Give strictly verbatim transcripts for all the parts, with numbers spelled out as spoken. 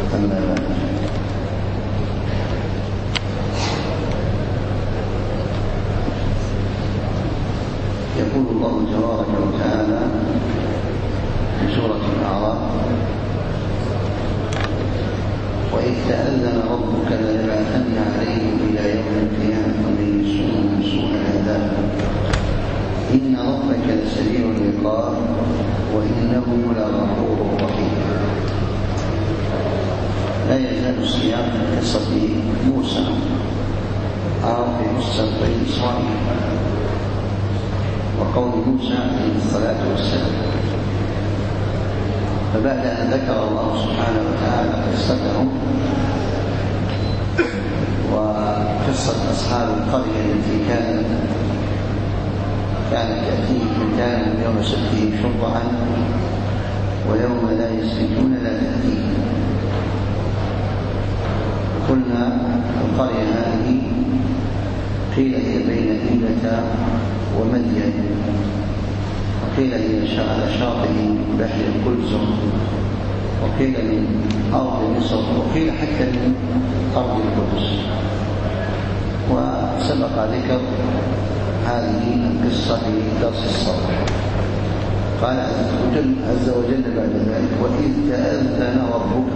أما بعد. يقول الله تبارك وتعالى في سورة الأعراف: وإذ تأذن ربك ليبعثن عليهم إلى يوم القيامة من يسوءهم سوء العذاب إن ربك لسريع العقاب وإنه لغفور رحيم. لا يزال السياق في قصة موسى أو في قصة بني إسرائيل وقول موسى عليه الصلاة والسلام. فبعد أن ذكر الله سبحانه وتعالى قصتهم وقصة أصحاب القرية التي كانت كانت تأتيهم كانوا يوم سبتهم شرعا ويوم لا يسبتون لا تأتيهم. قلنا القرية هذه قيل هي بين إيلة ومدين، وقيل هي على شاطئ بحر القلزم، وقيل من أرض مصر، وقيل حتى من أرض القدس. وسبق ذكر هذه القصة في درس الصباح. قال عز وجل بعد ذلك: وإذ تأذن ربك.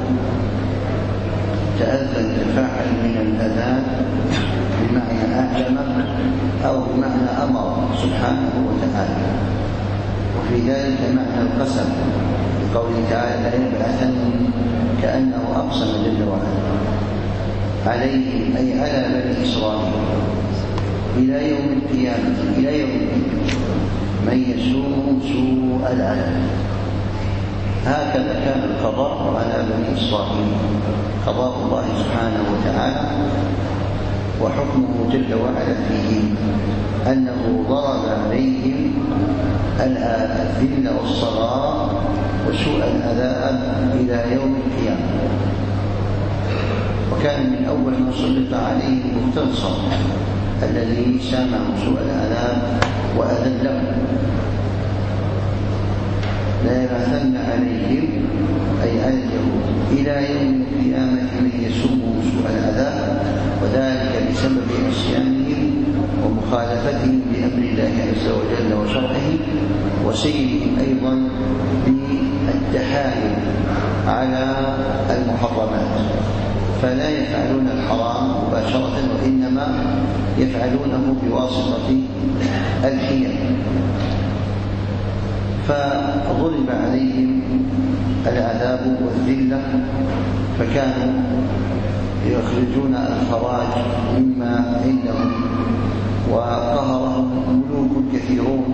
تأذن تفاعل من الأذان بمعنى أعلم أو بمعنى أمر سبحانه وتعالى، وفي ذلك معنى القسم بقوله تعالى: ليبعثن، كأنه أقسم جل وعلا عليهم أي على بني إسرائيل إلى يوم القيامة، إلى يوم القيامة من يسوء سوء العذاب. هكذا كان القضاء على بني إسرائيل، قضاء الله سبحانه وتعالى وحكمه جل وعلا فيه أنه ضرب عليهم الذل والصغار وسوء العذاب إلى يوم القيامة. وكان من أول ما سلط عليهم مستنصر الذي سامعوا سوء العذاب وأذلهم. لا يبعثن عليهم أي على اليهود إلى يوم القيامة من يسوء سوء العذاب، وذلك بسبب عصيانهم ومخالفتهم لأمر الله عز وجل وشرعه، وسيرهم أيضا بالتحايل على المحرمات، فلا يفعلون الحرام مباشرة وإنما يفعلونه بواسطة الحيل. فضرب عليهم العذاب والذلة، فكانوا يخرجون الخراج مما عندهم، وقهرهم ملوك كثيرون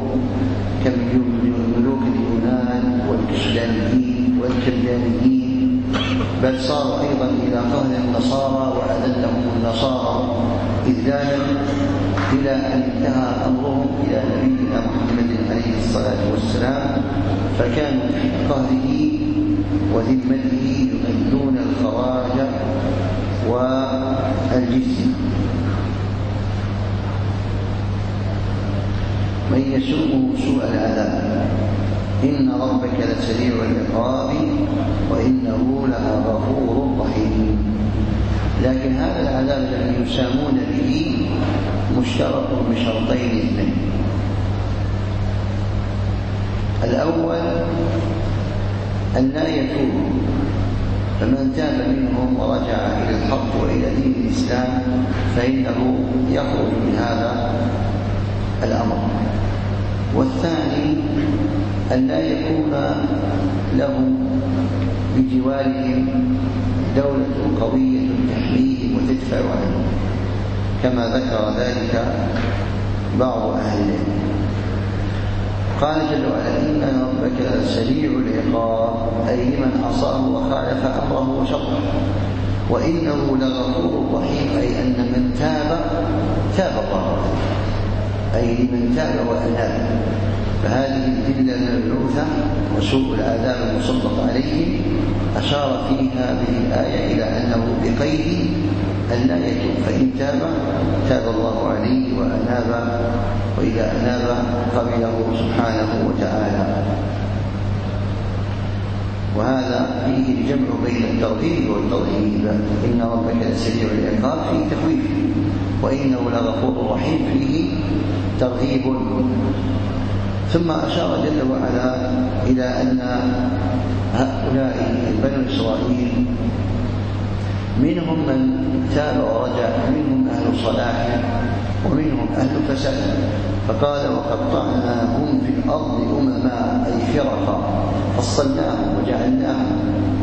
كملوك اليونان والكشلانيين والكلدانيين، بل صاروا أيضا إلى قهر النصارى وأذلهم النصارى إذلالا، إلى أن انتهى أمرهم إلى نبينا محمد عليه الصلاة والسلام، فكانوا في قهره وذمته يؤدون الخراج والجزية. من يسوء سوء العذاب إن ربك لسريع العقاب وإنه لغفور رحيم. لكن هذا العذاب الذي يسامون به مشترك بشرطين اثنين: الأول أن لا يتوب، فمن تاب منهم ورجع إلى الحق وإلى دين الإسلام فإنه يخرج من هذا الأمر. والثاني أن لا يكون له بجوارهم دولة قوية تحميهم وتدفع عنهم، كما ذكر ذلك بعض أهل العلم. قال جل وعلا: إن ربك سريع العقاب، أي لمن عصاه وخالف أمره وشرعه، وإنه لغفور رحيم، أي أن من تاب تاب الله عليه، أي لمن تاب وأناب. فهذه الذلة المبعوثة وسوء العذاب المسلط عليهم أشار فيها هذه الآية إلى أنه بقيد أن لا يتوب، فإن تاب تاب الله عليه وأناب، وإذا أناب قبله سبحانه وتعالى. وهذا فيه الجمع بين الترغيب والترهيب. إن ربك لسريع العقاب فيه تخويف، وإنه لغفور رحيم فيه ترغيب. ثم أشار جل وعلا إلى أن هؤلاء بنو إسرائيل منهم من تاب ورجع، ومنهم أهل صلاح ومنهم أهل فساد، فقال وقطعناهم في الأرض أمما أي فرقا، فصلناهم وجعلناهم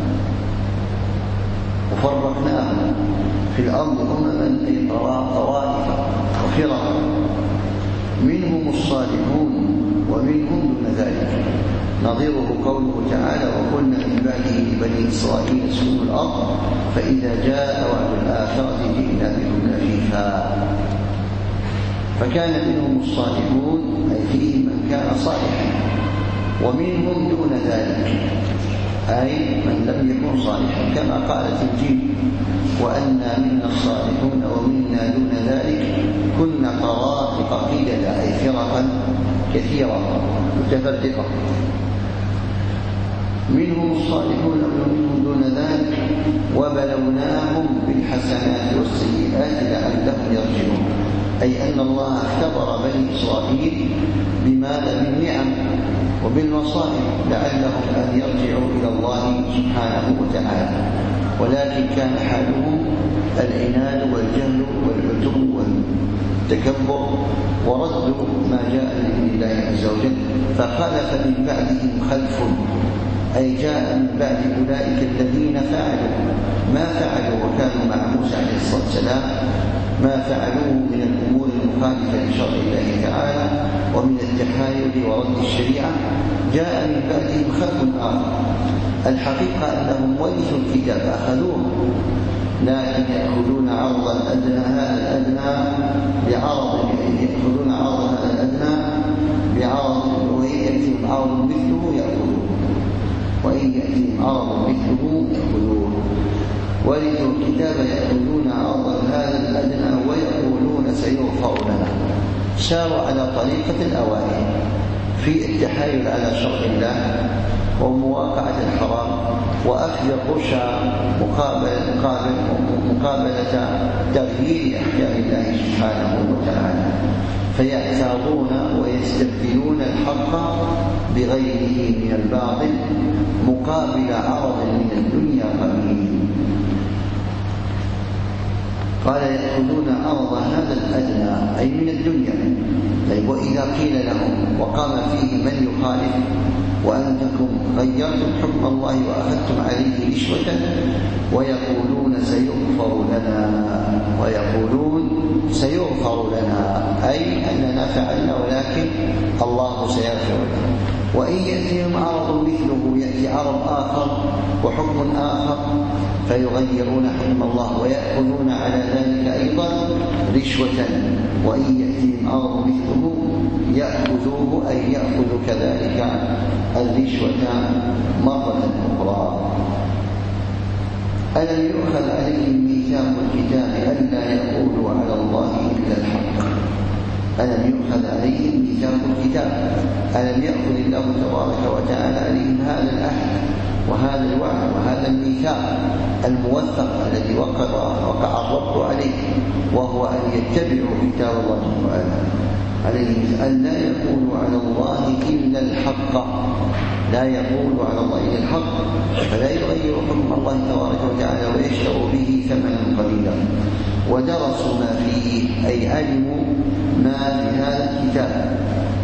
وفرقناهم في الأرض أمما أي طوائف وفرقا، منهم الصالحون ومنهم دون ذلك. نظيره قوله تعالى وقلنا من بعده لبني إسرائيل اسكنوا الأرض فإذا جاء وعد الآخرة جئنا بكم لفيفا. فكان منهم الصالحون أي فيهم من كان صالحا، ومنهم دون ذلك أي من لم يكن صالحا، كما قالت الجن وأنا منا الصالحون ومنا دون ذلك كنا طرائق قددا أي فرقا كثيرة متفرقة. منهم الصالحون ومنهم دون ذلك وبلوناهم بالحسنات والسيئات لعلهم يرجعون، أي أن الله اختبر بني إسرائيل بماذا؟ بالنعم وبالمصائب لعلهم أن يرجعوا إلى الله سبحانه وتعالى، ولكن كان حالهم العناد والجهل والعتو والتكبر وردوا ما جاء من الله عز وجل. فخلف من بعدهم خلف أي جاء من بعد أولئك الذين فعلوا ما فعلوا وكانوا مع موسى عليه الصلاة والسلام ما فعلوه من الأمور المخالفة لشرع الله تعالى ومن التحايل ورد الشريعة، جاء من بعدهم خلف آخر. الحقيقة أنهم ورثوا الكتاب أخذوه، لكن يأخذون عرض الأدنى هذا الأدنى بعرض يأخذون عرض هذا الأدنى بعرض، وإن يأتيهم عرض مثله يأخذوه، وإن يأتيهم عرض مثله يأخذوه. ورثوا الكتاب يأخذون عرض هذا الأدنى ويقولون سيغفر لنا. ساروا على طريقة الأوائل في التحايل على شرع الله ومواقعة الحرام وأخذ الرشا مقابل مقابلة تغيير أحكام الله سبحانه وتعالى، فيعتاضون ويستبدلون الحق بغيره من الباطل مقابل عرض من الدنيا قليل. قال يأخذون عرض هذا الأدنى أي من الدنيا. طيب وإذا قيل لهم وقام فيه من يخالف وأنتم غيرتم حكم الله وأخذتم عليه رشوة ويقولون سيغفر لنا ويقولون سيغفر لنا أي أننا فعلنا ولكن الله سيغفر لنا. وإن يأتيهم عرض مثله يأتي عرض آخر وحكم آخر فيغيرون حكم الله ويأخذون على ذلك أيضا رشوة، وإن يأتيهم عرض مثله يأخذوه أي يأخذ كذلك الرشوة مرة أخرى. ألم يؤخذ عليهم ميثاق الكتاب ألا يقولوا على الله إلا الحق؟ ألم يؤخذ عليهم ميثاق الكتاب؟ ألم يأخذ الله تبارك وتعالى عليهم هذا العهد وهذا الوعد وهذا الميثاق الموثق الذي وقع وقع الرب عليه، وهو أن يتبعوا كتاب الله سبحانه عليهم ألا يقولوا على الله إلا الحق، لا يقولوا على الله إلا الحق، فلا يغير حكم الله تبارك وتعالى ويشتروا به ثمنا قليلا. ودرسوا ما فيه أي علموا ما في هذا الكتاب،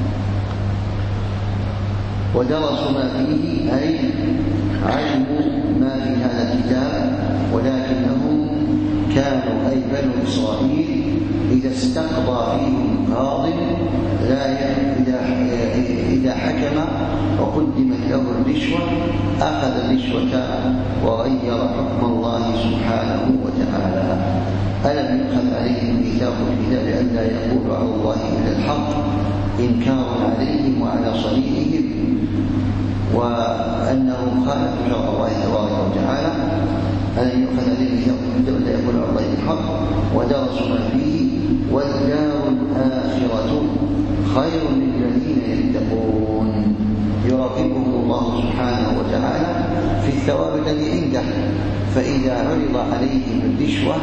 ودرسوا ما فيه أي علموا ما في هذا الكتاب، ولكنهم كانوا أي بنو إسرائيل إذا استقضى فيهم قاض لا إذا إذا حكم وقدمت له الرشوة أخذ الرشوة وغير حكم الله سبحانه وتعالى. ألم يؤخذ عليهم ميثاق الكتاب ألا يقولوا على الله إلا الحق إنكارا عليهم وعلى صنيعهم وأنهم خالفوا شرع الله تبارك وتعالى. أن يؤخذ عليه ولا يقول على الله الحق ودرسوا ما فيه والدار الآخرة خير للذين يتقون يراقبهم الله سبحانه وتعالى في الثواب الذي عنده. فإذا عرض عليهم الرشوة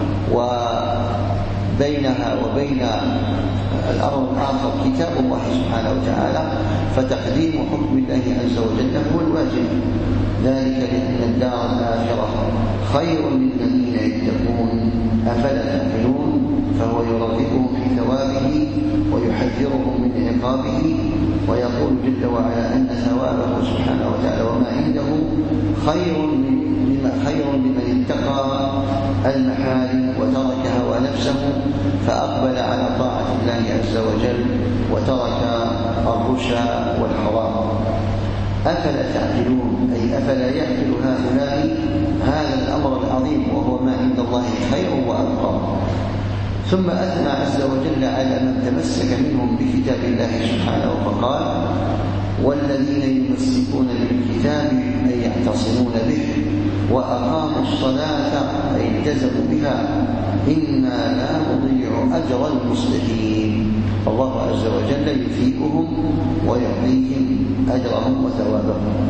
وبينها وبين الأمر الآخر كتاب الله سبحانه وتعالى فتقديم حكم الله عز وجل هو الواجب، ذلك لأن الدار الآخرة خير للذين يتقون أفلا تعقلون. فهو يرغبهم في ثوابه ويحذرهم من عقابه، ويقول جل وعلا أن ثوابه سبحانه وتعالى وما عنده خير لما خير لمن اتقى المحارم وترك هوى نفسه فأقبل على طاعة الله عز وجل وترك الرشا والحرام. أفلا تعقلون أي أفلا يعقل هؤلاء هذا الأمر العظيم وهو ما عند الله خير وأبقى. ثم أثنى عز وجل على من تمسك منهم بكتاب الله سبحانه فقال والذين يمسكون بالكتاب أي يعتصمون به وأقاموا الصلاة أي التزموا بها إنا لا نضيع أجر المصلحين. الله عز وجل يثيبهم ويعطيهم أجرهم وثوابهم.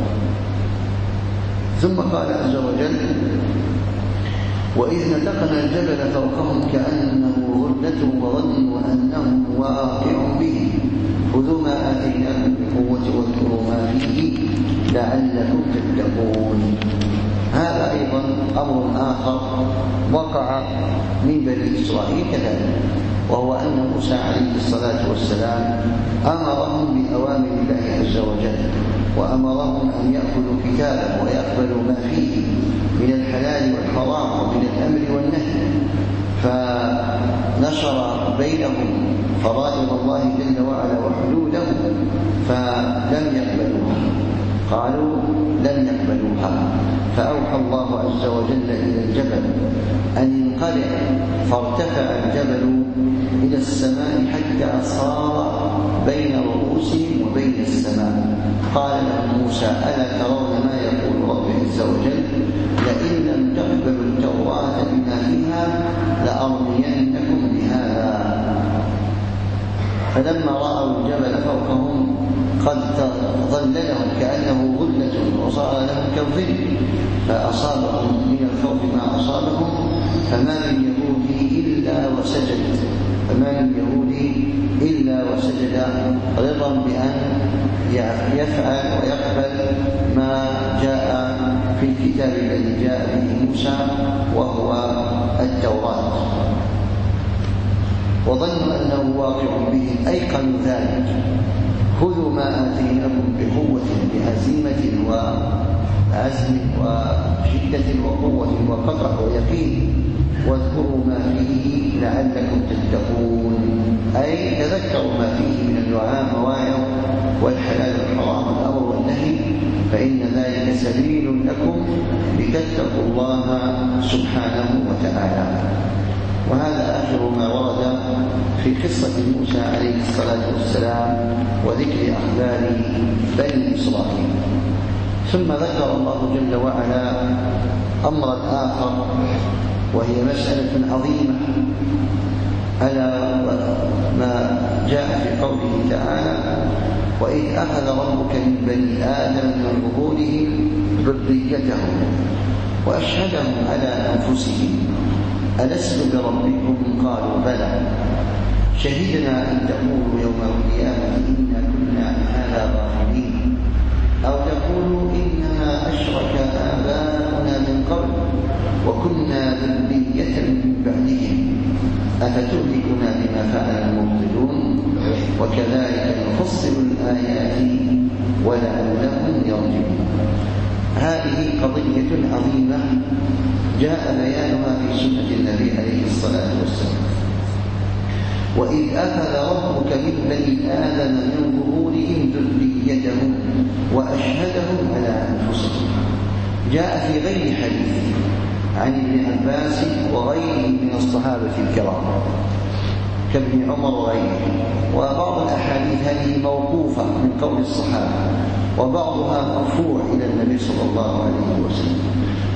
ثم قال عز وجل وإذ نتقنا الجبل فوقهم كأنه ظلة وظنوا أنه واقع به خذوا ما آتيناكم بقوة واذكروا ما فيه لعلكم تتقون. هذا أيضا أمر آخر وقع من بني إسرائيل كذلك، وهو أن موسى عليه الصلاة والسلام أمرهم بأوامر الله عز وجل وأمرهم أن يأخذوا كتابه ويقبلوا ما فيه من الحلال والحرام ومن الأمر والنهي، فنشر بينهم فرائض الله جل وعلا وحدوده فلم يقبلوها، قالوا لن يقبلوها. فأوحى الله عز وجل إلى الجبل أن ينقلع فارتفع الجبل إلى السماء حتى صار بين رؤوسهم وبين السماء. قال لهم موسى ألا ترون ما يقول رب عز وجل لئن لم تقبلوا التوراة بما فيها لأرمينكم بهذا. فلما رأوا الجبل فوقهم قد ظللهم كأنه ظلة وصار لهم كالظل فأصابهم من الخوف ما أصابهم فما من يهودي إلا وسجد فما من يهودي إلا وسجد رضا بأن يفعل ويقبل ما جاء في الكتاب الذي جاء به موسى وهو التوراة، وظنوا أنه واقع بهم أيقنوا ذلك. خذوا ما آتيناكم بقوة بعزيمة وعزم وشدة وقوة وقطع ويقين واذكروا ما فيه لعلكم تتقون أي تذكروا ما فيه من المواعظ والحلال والحرام والأمر والنهي فإن ذلك سبيل لكم لتتقوا الله سبحانه وتعالى. وهذا آخر ما ورد في قصة موسى عليه الصلاة والسلام وذكر أخبار بني إسرائيل. ثم ذكر الله جل وعلا أمرا آخر وهي مسألة عظيمة ألا ما جاء في قوله تعالى وإذ أخذ ربك من بني آدم من ظهورهم ذريتهم وأشهدهم على أنفسهم ألست بربكم قالوا بلى شهدنا أن تقولوا يوم القيامة إنا كنا عن هذا غافلين أو تقولوا إنما أشرك آباؤنا من قبل وكنا ذرية من بعدهم أفتهلكنا بما فعل المبطلون وكذلك نفصل الآيات ولعلهم يرجعون. هذه قضية عظيمة جاء بيانها في سنة النبي عليه الصلاة والسلام. وإذ أخذ ربك من بني آدم من ظهورهم ذريتهم وأشهدهم على أنفسهم جاء في غير حديث عن ابن عباس وغيره من الصحابة الكرام كابن عمر وغيره، وبعض الأحاديث هذه موقوفة من قول الصحابة وبعضها مرفوع إلى النبي صلى الله عليه وسلم.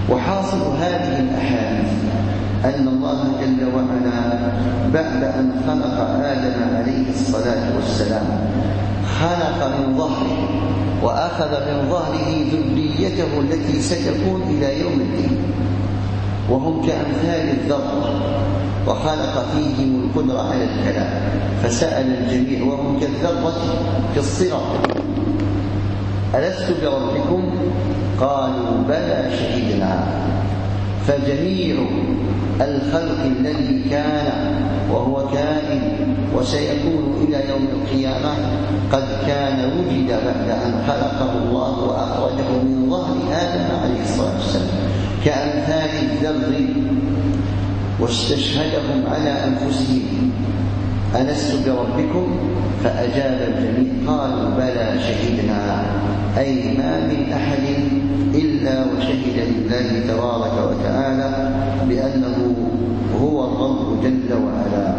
وحاصل هذه الأحاديث أن الله جل وعلا بعد أن خلق آدم عليه الصلاة والسلام خلق من ظهره وأخذ من ظهره ذريته التي ستكون إلى يوم الدين، وهم كأمثال الذرة، وخلق فيهم القدرة على الكلام، فسأل الجميع وهم كالذرة في الصغر: ألست بربكم؟ قالوا بلى شهدنا. فجميع الخلق الذي كان وهو كائن وسيكون إلى يوم القيامة قد كان وجد بعد أن خلقه الله وأخرجه من ظهر آدم عليه الصلاة والسلام كأمثال الذر، واستشهدهم على أنفسهم: ألست بربكم؟ فأجاب الجميع قالوا بلى شهدنا، أي ما من أحد إلا وشهد لله تبارك وتعالى بأنه هو الرب جل وعلا.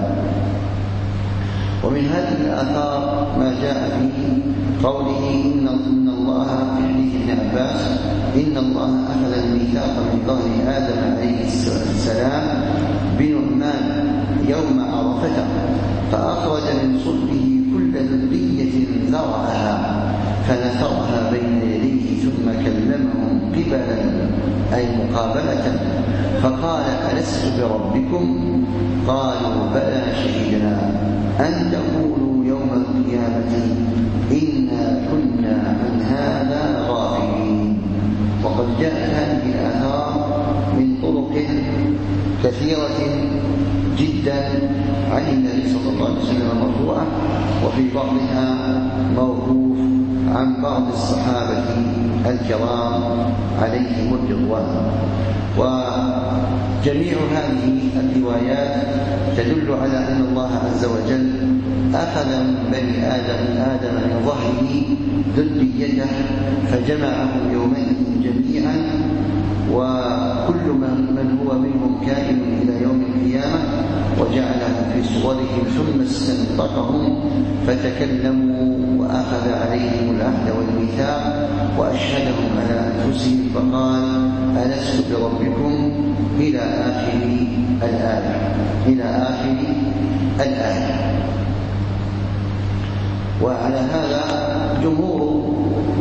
ومن هذه الآثار ما جاء في قوله إن الله في حديث ابن عباس: إن الله أخذ الميثاق من ظهر آدم عليه السلام بنعمان يوم عرفة، فأخرج من صلبه كل ذرية ذرعها فنثرها بين يديه ثم كلمهم قبلا أي مقابلة، فقال: ألست بربكم؟ قالوا بلى شهدنا أن تقولوا يوم القيامة إنا كنا عن هذا غافلين. وقد جاءت هذه الآثار من طرق كثيرة جدا عن النبي صلى الله عليه وسلم مرفوعة، وفي بعضها موقوف عن بعض الصحابة الكرام عليهم الرضوان. وجميع هذه الروايات تدل على أن الله عز وجل أخذ من بني آدم آدم من ظهره ذريته فجمعهم يومئذ جميعا، وكل من هو منهم كائن إلى يوم القيامة، وجعلهم في صورهم ثم استنطقهم فتكلموا وأخذ عليهم العهد والميثاق وأشهدهم على أنفسهم فقال: ألست بربكم؟ إلى آخر الآية إلى آخر الآية. وعلى هذا جمهور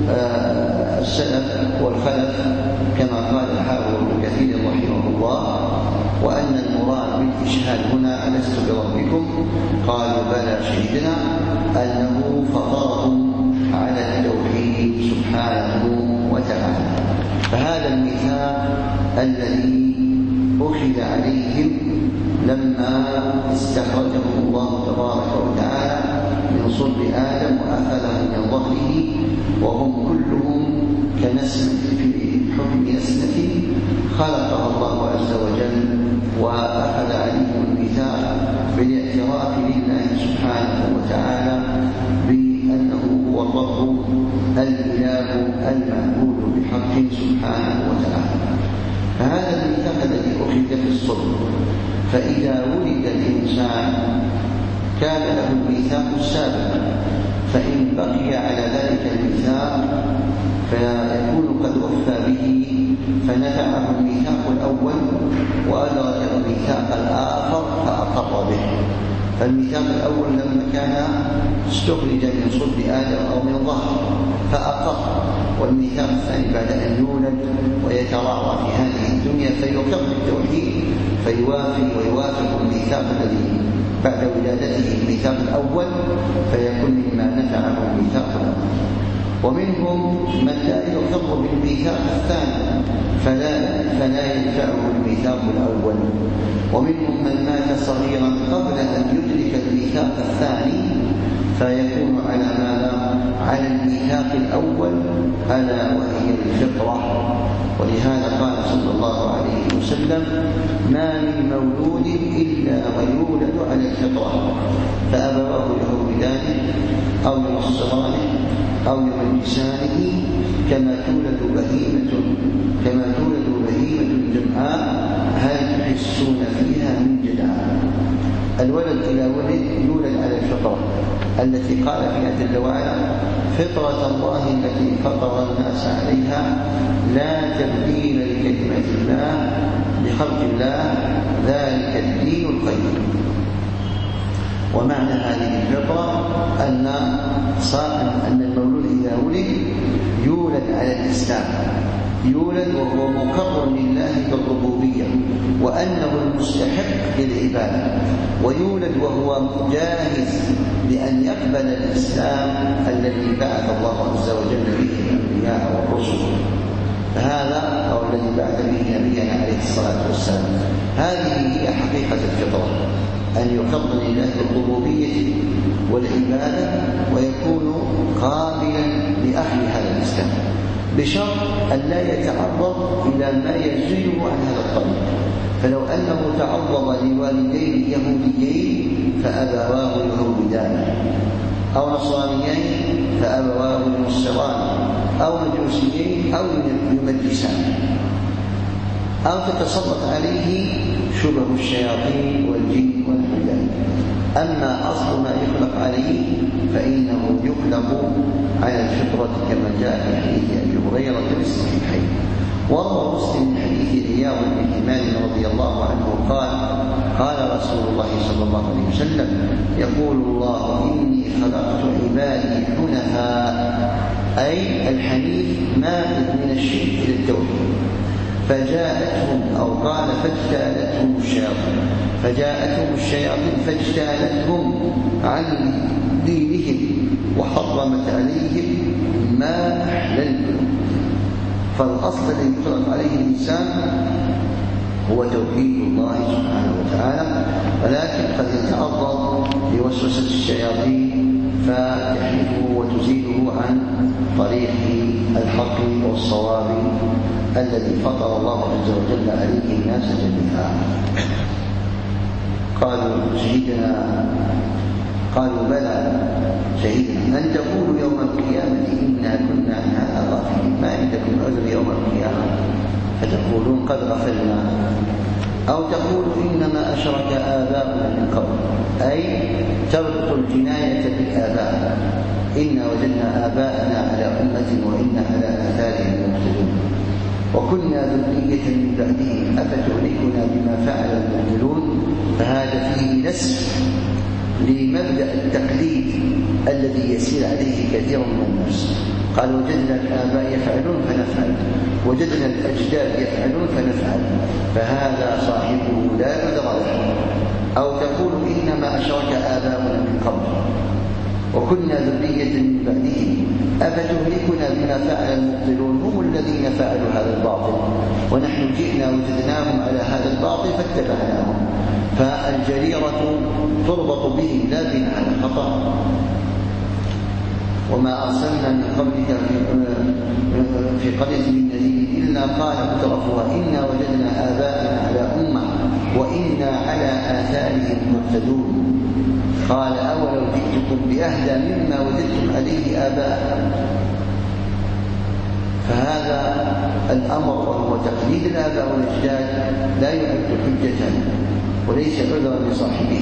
السلف والخلف كما قال الحافظ ابن كثير رحمه الله، وأن المراد بالإشهاد هنا ألست بربكم قالوا بلى شهدنا أنه فطرهم على التوحيد سبحانه وتعالى. فهذا الميثاق الذي أخذ عليهم لما استخرجهم الله تبارك وتعالى من صلب آدم وأخذهم من ظهره وهم كلهم كنسمة في حكم نسمة خلقها الله عز وجل، وأخذ عليهم الميثاق بالاعتراف لله سبحانه وتعالى بأنه هو الرب الإله المعبود بحق سبحانه وتعالى. فهذا الميثاق الذي أخذ في الصلب، فإذا ولد الإنسان كان له الميثاق السابق، فإن بقي على ذلك الميثاق فيكون قد وفى به فنفعه الميثاق الأول وأدرك الميثاق الآخر فأقر به. فالميثاق الأول لما كان استخرج من صلب آدم أو من ظهر فأقر، والميثاق الثاني بعد أن يولد ويتراعى في هذه الدنيا فيقر بالتوحيد فيوافي ويوافق الميثاق الذي بعد ولادته الميثاق الأول فيكون مما نفعه الميثاق الأول. ومنهم من لا يقر بالميثاق الثاني فلا, فلا ينفعه الميثاق الأول. ومنهم من مات صغيرا قبل أن يدرك الميثاق الثاني فيكون على ماذا؟ على الميثاق الأول ألا وهي الفطرة. ولهذا قال صلى الله عليه وسلم: ما من مولود إلا ويولد على الفطرة فأبواه يهودانه أو ينصرانه أو يمجسانه كما تولد بهيمة كما تولد بهيمة جمعاء هل تحسون فيها من جدعاء. الولد إلى ولد يولد على الفطرة، التي قال فيها جل وعلا: فطرة الله التي فطر الناس عليها لا تبديل لكلمة الله لخلق الله ذلك الدين القيم. ومعنى هذه الفطرة أن أن المولود إذا ولد يولد على الإسلام، يولد وهو مقر لله بالربوبية وأنه المستحق للعبادة، ويولد وهو جاهز لأن يقبل الإسلام الذي بعث الله عز وجل به الأنبياء والرسل. فهذا هو الذي بعث به نبينا عليه الصلاة والسلام. هذه هي حقيقة الفطرة، أن يقر لله بالربوبية والعبادة ويكون قابلا لأهل هذا الإسلام، بشرط أن لا يتعرض إلى ما يزيده عن هذا الطريق. فلو أنه تعرض لوالدين يهوديين فأبواه يهودانه، أو نصرانيين فأبواه ينصرانه، أو مجوسيين أو يمجسانه، أو تتسلط عليه شبه الشياطين والجن والحجاب. أما أصل ما يخلق عليه فإنه يخلق على الفطرة كما جاء في حديث أبي هريرة في الصحيحين. وروى مسلم من حديث عياض بن مالك رضي الله عنه قال: قال رسول الله صلى الله عليه وسلم: يقول الله: إني خلقت عبادي حنفاء، أي الحنيف مائل من الشرك إلى التوحيد، فجاءتهم أو قال فاجتالتهم الشياطين فجاءتهم الشياطين فاجتالتهم عن دينهم وحرمت عليهم ما أحللتم. فالأصل الذي يطلق عليه الإنسان هو توحيد الله سبحانه وتعالى، ولكن قد يتعرض لوسوسة الشياطين فتحرفه وتزيله عن طريق الحق والصواب الذي فطر الله عز وجل عليه الناس جميعا. قالوا شهدنا قالوا بلى شهدنا أن تقولوا يوم القيامة إنا كنا عن هذا غافلين، ما عندكم عذر يوم القيامة فتقولون قد غفلنا، أو تقولوا إنما أشرك آباؤنا من قبل، أي تربط الجناية بالآباء: إنا وجدنا آباءنا على أمة وإنا على آثارهم مقتدون وكنا ذرية من بعدهم أفتهلكنا بما فعل المبطلون. فهذا فيه نسف لمبدأ التقليد الذي يسير عليه كثير من الناس. قال: وجدنا الآباء يفعلون فنفعل، وجدنا الأجداد يفعلون فنفعل، فهذا صاحبه لا يدرى له. أو تقول إنما أشرك آباؤنا من قبل وكنا ذرية من بعدهم أفتهلكنا بما فعل المبطلون، هم الذين فعلوا هذا الباطل ونحن جئنا وجدناهم على هذا الباطل فاتبعناهم. فالجريرة تربط بهم لا بناء على خطأ. وما أرسلنا من قبلك في قرية من نذير إلا قال مترفوها إنا وجدنا آباءنا على أمة وإنا على آثارهم مقتدون. قال: أولو جئتكم بأهدى مما وجدتم عليه آباءكم. فهذا الأمر وهو تقليد الآباء والأجداد لا يعد حجة وليس عذرا لصاحبه.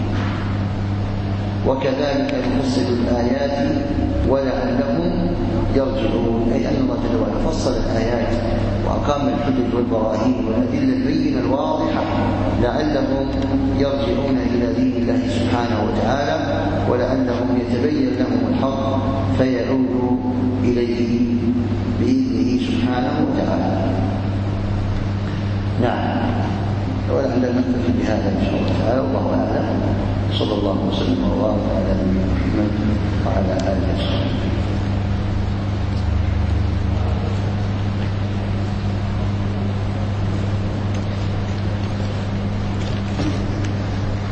وكذلك نفصل الآيات ولعلهم يرجعون، أي أن الله جل وعلا فصل الآيات وأقام الحجج والبراهين والأدلة البينة الواضحة لعلهم يرجعون إلى دين الله سبحانه وتعالى، ولعلهم يتبين لهم الحق فيعودوا إليه بإذنه سبحانه وتعالى. نعم، ولعلنا نكتفي بهذا إن شاء الله تعالى، والله أعلم. صلى الله وسلم وبارك على نبينا محمد وعلى آله وصحبه.